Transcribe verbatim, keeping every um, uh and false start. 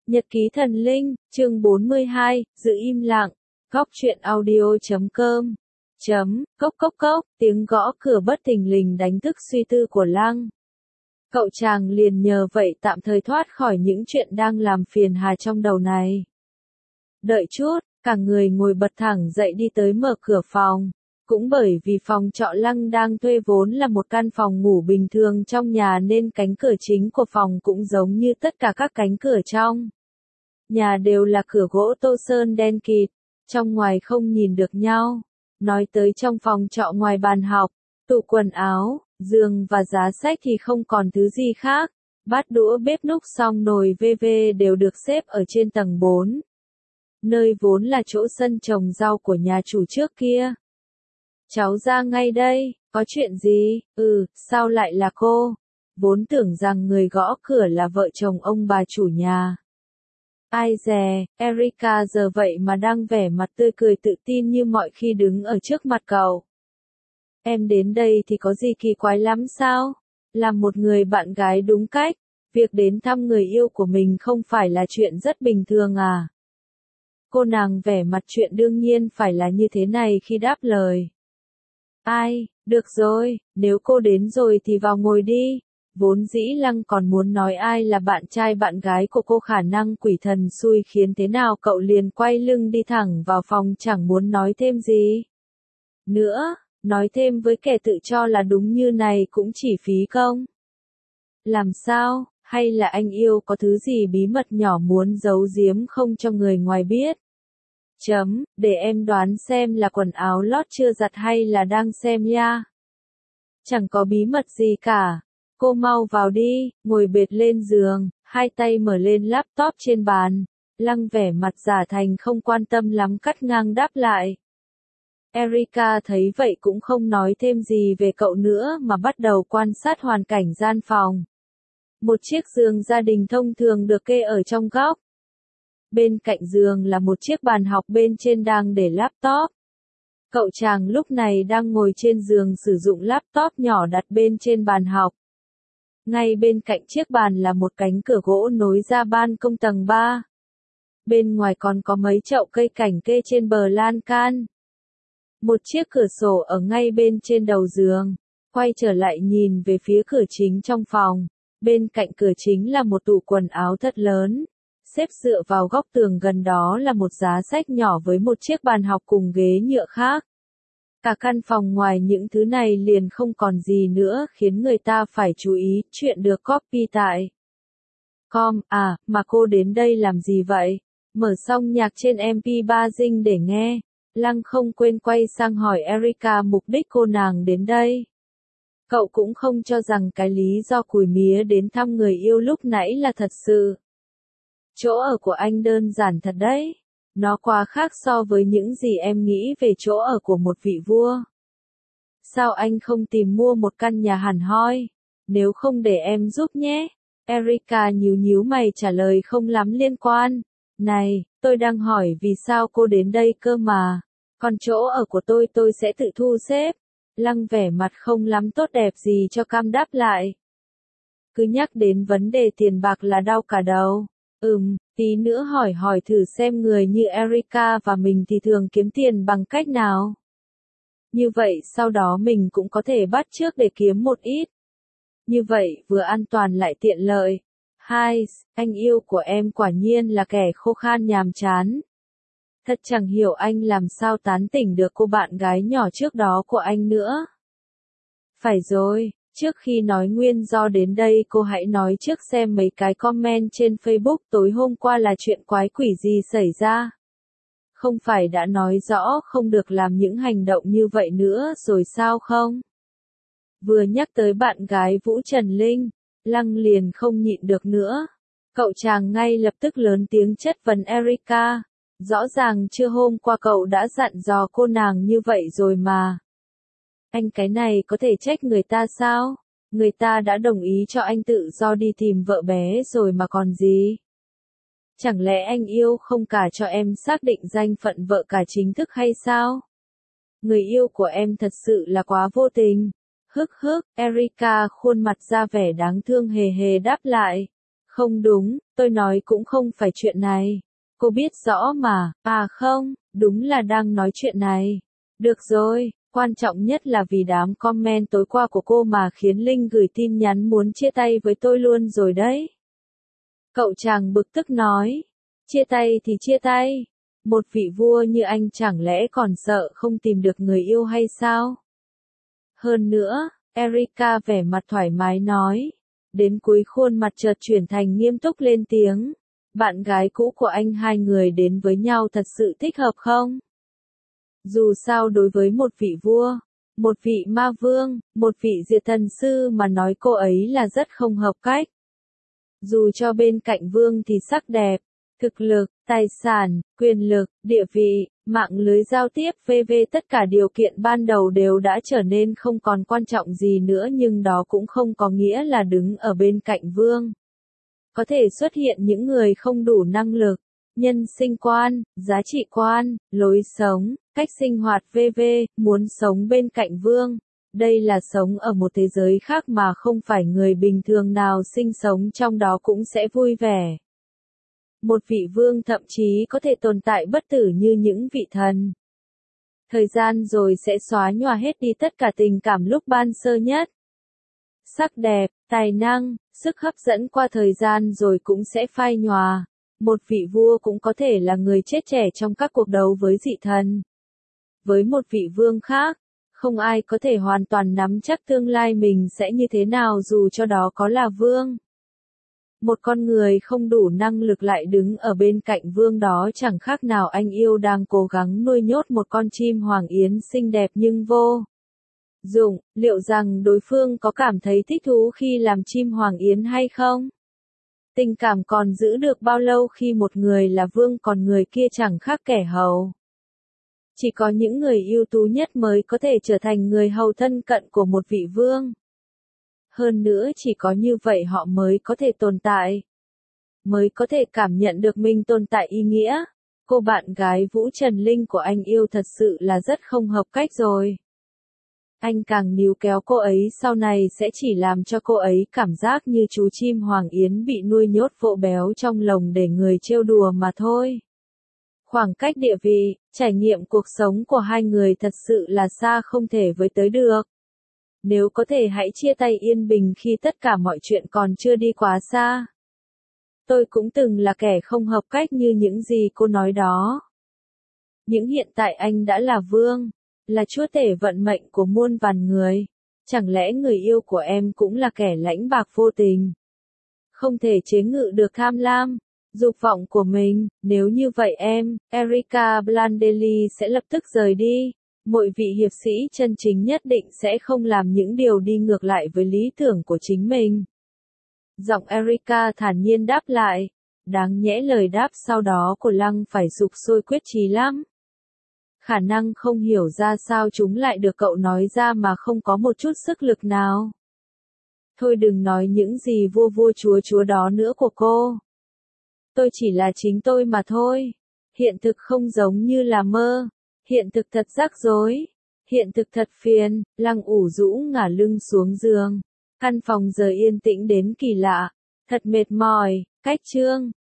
Nhật ký thần linh, chương bốn mươi hai, giữ im lặng, góc truyện audio.com, chấm, cốc cốc cốc, tiếng gõ cửa bất thình lình đánh thức suy tư của Lăng. Cậu chàng liền nhờ vậy tạm thời thoát khỏi những chuyện đang làm phiền hà trong đầu này. Đợi chút, cả người ngồi bật thẳng dậy đi tới mở cửa phòng. Cũng bởi vì phòng trọ Lăng đang thuê vốn là một căn phòng ngủ bình thường trong nhà nên cánh cửa chính của phòng cũng giống như tất cả các cánh cửa trong nhà đều là cửa gỗ tô sơn đen kịt, trong ngoài không nhìn được nhau. Nói tới trong phòng trọ ngoài bàn học, tủ quần áo, giường và giá sách thì không còn thứ gì khác. Bát đũa bếp núc xong nồi vê vê đều được xếp ở trên tầng bốn. Nơi vốn là chỗ sân trồng rau của nhà chủ trước kia. Cháu ra ngay đây, có chuyện gì? Ừ, sao lại là cô? Vốn tưởng rằng người gõ cửa là vợ chồng ông bà chủ nhà. Ai dè, Erica giờ vậy mà đang vẻ mặt tươi cười tự tin như mọi khi đứng ở trước mặt cậu. Em đến đây thì có gì kỳ quái lắm sao? Làm một người bạn gái đúng cách, việc đến thăm người yêu của mình không phải là chuyện rất bình thường à? Cô nàng vẻ mặt chuyện đương nhiên phải là như thế này khi đáp lời. Ai, được rồi, nếu cô đến rồi thì vào ngồi đi. Vốn dĩ Lăng còn muốn nói ai là bạn trai bạn gái của cô khả năng quỷ thần xui khiến thế nào cậu liền quay lưng đi thẳng vào phòng chẳng muốn nói thêm gì. Nữa, nói thêm với kẻ tự cho là đúng như này cũng chỉ phí công. Làm sao, hay là anh yêu có thứ gì bí mật nhỏ muốn giấu giếm không cho người ngoài biết? Chấm, để em đoán xem là quần áo lót chưa giặt hay là đang xem nha. Chẳng có bí mật gì cả. Cô mau vào đi, ngồi bệt lên giường, hai tay mở lên laptop trên bàn. Lăng vẻ mặt giả thành không quan tâm lắm cắt ngang đáp lại. Erica thấy vậy cũng không nói thêm gì về cậu nữa mà bắt đầu quan sát hoàn cảnh gian phòng. Một chiếc giường gia đình thông thường được kê ở trong góc. Bên cạnh giường là một chiếc bàn học bên trên đang để laptop. Cậu chàng lúc này đang ngồi trên giường sử dụng laptop nhỏ đặt bên trên bàn học. Ngay bên cạnh chiếc bàn là một cánh cửa gỗ nối ra ban công tầng ba. Bên ngoài còn có mấy chậu cây cảnh kê trên bờ lan can. Một chiếc cửa sổ ở ngay bên trên đầu giường. Quay trở lại nhìn về phía cửa chính trong phòng. Bên cạnh cửa chính là một tủ quần áo thật lớn. Xếp dựa vào góc tường gần đó là một giá sách nhỏ với một chiếc bàn học cùng ghế nhựa khác. Cả căn phòng ngoài những thứ này liền không còn gì nữa khiến người ta phải chú ý chuyện được copy tại. Com, à, mà cô đến đây làm gì vậy? Mở xong nhạc trên em pê ba Zing để nghe. Lăng không quên quay sang hỏi Erica mục đích cô nàng đến đây. Cậu cũng không cho rằng cái lý do cùi mía đến thăm người yêu lúc nãy là thật sự. Chỗ ở của anh đơn giản thật đấy. Nó quá khác so với những gì em nghĩ về chỗ ở của một vị vua. Sao anh không tìm mua một căn nhà hẳn hoi? Nếu không để em giúp nhé. Erica nhíu nhíu mày trả lời không lắm liên quan. Này, tôi đang hỏi vì sao cô đến đây cơ mà. Còn chỗ ở của tôi tôi sẽ tự thu xếp. Lăng vẻ mặt không lắm tốt đẹp gì cho cam đáp lại. Cứ nhắc đến vấn đề tiền bạc là đau cả đầu. Ừm, tí nữa hỏi hỏi thử xem người như Erica và mình thì thường kiếm tiền bằng cách nào. Như vậy sau đó mình cũng có thể bắt chước để kiếm một ít. Như vậy vừa an toàn lại tiện lợi. Hai, anh yêu của em quả nhiên là kẻ khô khan nhàm chán. Thật chẳng hiểu anh làm sao tán tỉnh được cô bạn gái nhỏ trước đó của anh nữa. Phải rồi. Trước khi nói nguyên do đến đây cô hãy nói trước xem mấy cái comment trên Facebook tối hôm qua là chuyện quái quỷ gì xảy ra. Không phải đã nói rõ không được làm những hành động như vậy nữa rồi sao không? Vừa nhắc tới bạn gái Vũ Trần Linh, Lăng liền không nhịn được nữa. Cậu chàng ngay lập tức lớn tiếng chất vấn Erica. Rõ ràng chưa hôm qua cậu đã dặn dò cô nàng như vậy rồi mà. Anh cái này có thể trách người ta sao? Người ta đã đồng ý cho anh tự do đi tìm vợ bé rồi mà còn gì? Chẳng lẽ anh yêu không cả cho em xác định danh phận vợ cả chính thức hay sao? Người yêu của em thật sự là quá vô tình. Hức hức, Erica khuôn mặt ra vẻ đáng thương hề hề đáp lại. Không đúng, tôi nói cũng không phải chuyện này. Cô biết rõ mà, à không, đúng là đang nói chuyện này. Được rồi, quan trọng nhất là vì đám comment tối qua của cô mà khiến Linh gửi tin nhắn muốn chia tay với tôi luôn rồi đấy. Cậu chàng bực tức nói, chia tay thì chia tay, một vị vua như anh chẳng lẽ còn sợ không tìm được người yêu hay sao? Hơn nữa, Erika vẻ mặt thoải mái nói, đến cuối khuôn mặt chợt chuyển thành nghiêm túc lên tiếng, bạn gái cũ của anh hai người đến với nhau thật sự thích hợp không? Dù sao đối với một vị vua, một vị ma vương, một vị diệt thần sư mà nói cô ấy là rất không hợp cách. Dù cho bên cạnh vương thì sắc đẹp, thực lực, tài sản, quyền lực, địa vị, mạng lưới giao tiếp vân vân tất cả điều kiện ban đầu đều đã trở nên không còn quan trọng gì nữa nhưng đó cũng không có nghĩa là đứng ở bên cạnh vương. Có thể xuất hiện những người không đủ năng lực, nhân sinh quan, giá trị quan, lối sống, cách sinh hoạt vân vân, muốn sống bên cạnh vương. Đây là sống ở một thế giới khác mà không phải người bình thường nào sinh sống trong đó cũng sẽ vui vẻ. Một vị vương thậm chí có thể tồn tại bất tử như những vị thần. Thời gian rồi sẽ xóa nhòa hết đi tất cả tình cảm lúc ban sơ nhất. Sắc đẹp, tài năng, sức hấp dẫn qua thời gian rồi cũng sẽ phai nhòa. Một vị vua cũng có thể là người chết trẻ trong các cuộc đấu với dị thần. Với một vị vương khác, không ai có thể hoàn toàn nắm chắc tương lai mình sẽ như thế nào dù cho đó có là vương. Một con người không đủ năng lực lại đứng ở bên cạnh vương đó chẳng khác nào anh yêu đang cố gắng nuôi nhốt một con chim hoàng yến xinh đẹp nhưng vô dụng, liệu rằng đối phương có cảm thấy thích thú khi làm chim hoàng yến hay không? Tình cảm còn giữ được bao lâu khi một người là vương còn người kia chẳng khác kẻ hầu? Chỉ có những người ưu tú nhất mới có thể trở thành người hầu thân cận của một vị vương. Hơn nữa chỉ có như vậy họ mới có thể tồn tại. Mới có thể cảm nhận được mình tồn tại ý nghĩa. Cô bạn gái Vũ Trần Linh của anh yêu thật sự là rất không hợp cách rồi. Anh càng níu kéo cô ấy sau này sẽ chỉ làm cho cô ấy cảm giác như chú chim hoàng yến bị nuôi nhốt vỗ béo trong lồng để người trêu đùa mà thôi. Khoảng cách địa vị, trải nghiệm cuộc sống của hai người thật sự là xa không thể với tới được. Nếu có thể hãy chia tay yên bình khi tất cả mọi chuyện còn chưa đi quá xa. Tôi cũng từng là kẻ không hợp cách như những gì cô nói đó. Nhưng hiện tại anh đã là vương, là chúa tể vận mệnh của muôn vàn người. Chẳng lẽ người yêu của em cũng là kẻ lãnh bạc vô tình? Không thể chế ngự được tham lam, dục vọng của mình, nếu như vậy em, Erika Blandelli sẽ lập tức rời đi. Mỗi vị hiệp sĩ chân chính nhất định sẽ không làm những điều đi ngược lại với lý tưởng của chính mình. Giọng Erika thản nhiên đáp lại. Đáng nhẽ lời đáp sau đó của Lăng phải sục sôi quyết chí lắm. Khả năng không hiểu ra sao chúng lại được cậu nói ra mà không có một chút sức lực nào. Thôi đừng nói những gì vua vua chúa chúa đó nữa của cô. Tôi chỉ là chính tôi mà thôi. Hiện thực không giống như là mơ. Hiện thực thật rắc rối. Hiện thực thật phiền. Lăng ủ rũ ngả lưng xuống giường. Căn phòng giờ yên tĩnh đến kỳ lạ. Thật mệt mỏi. Cách chương.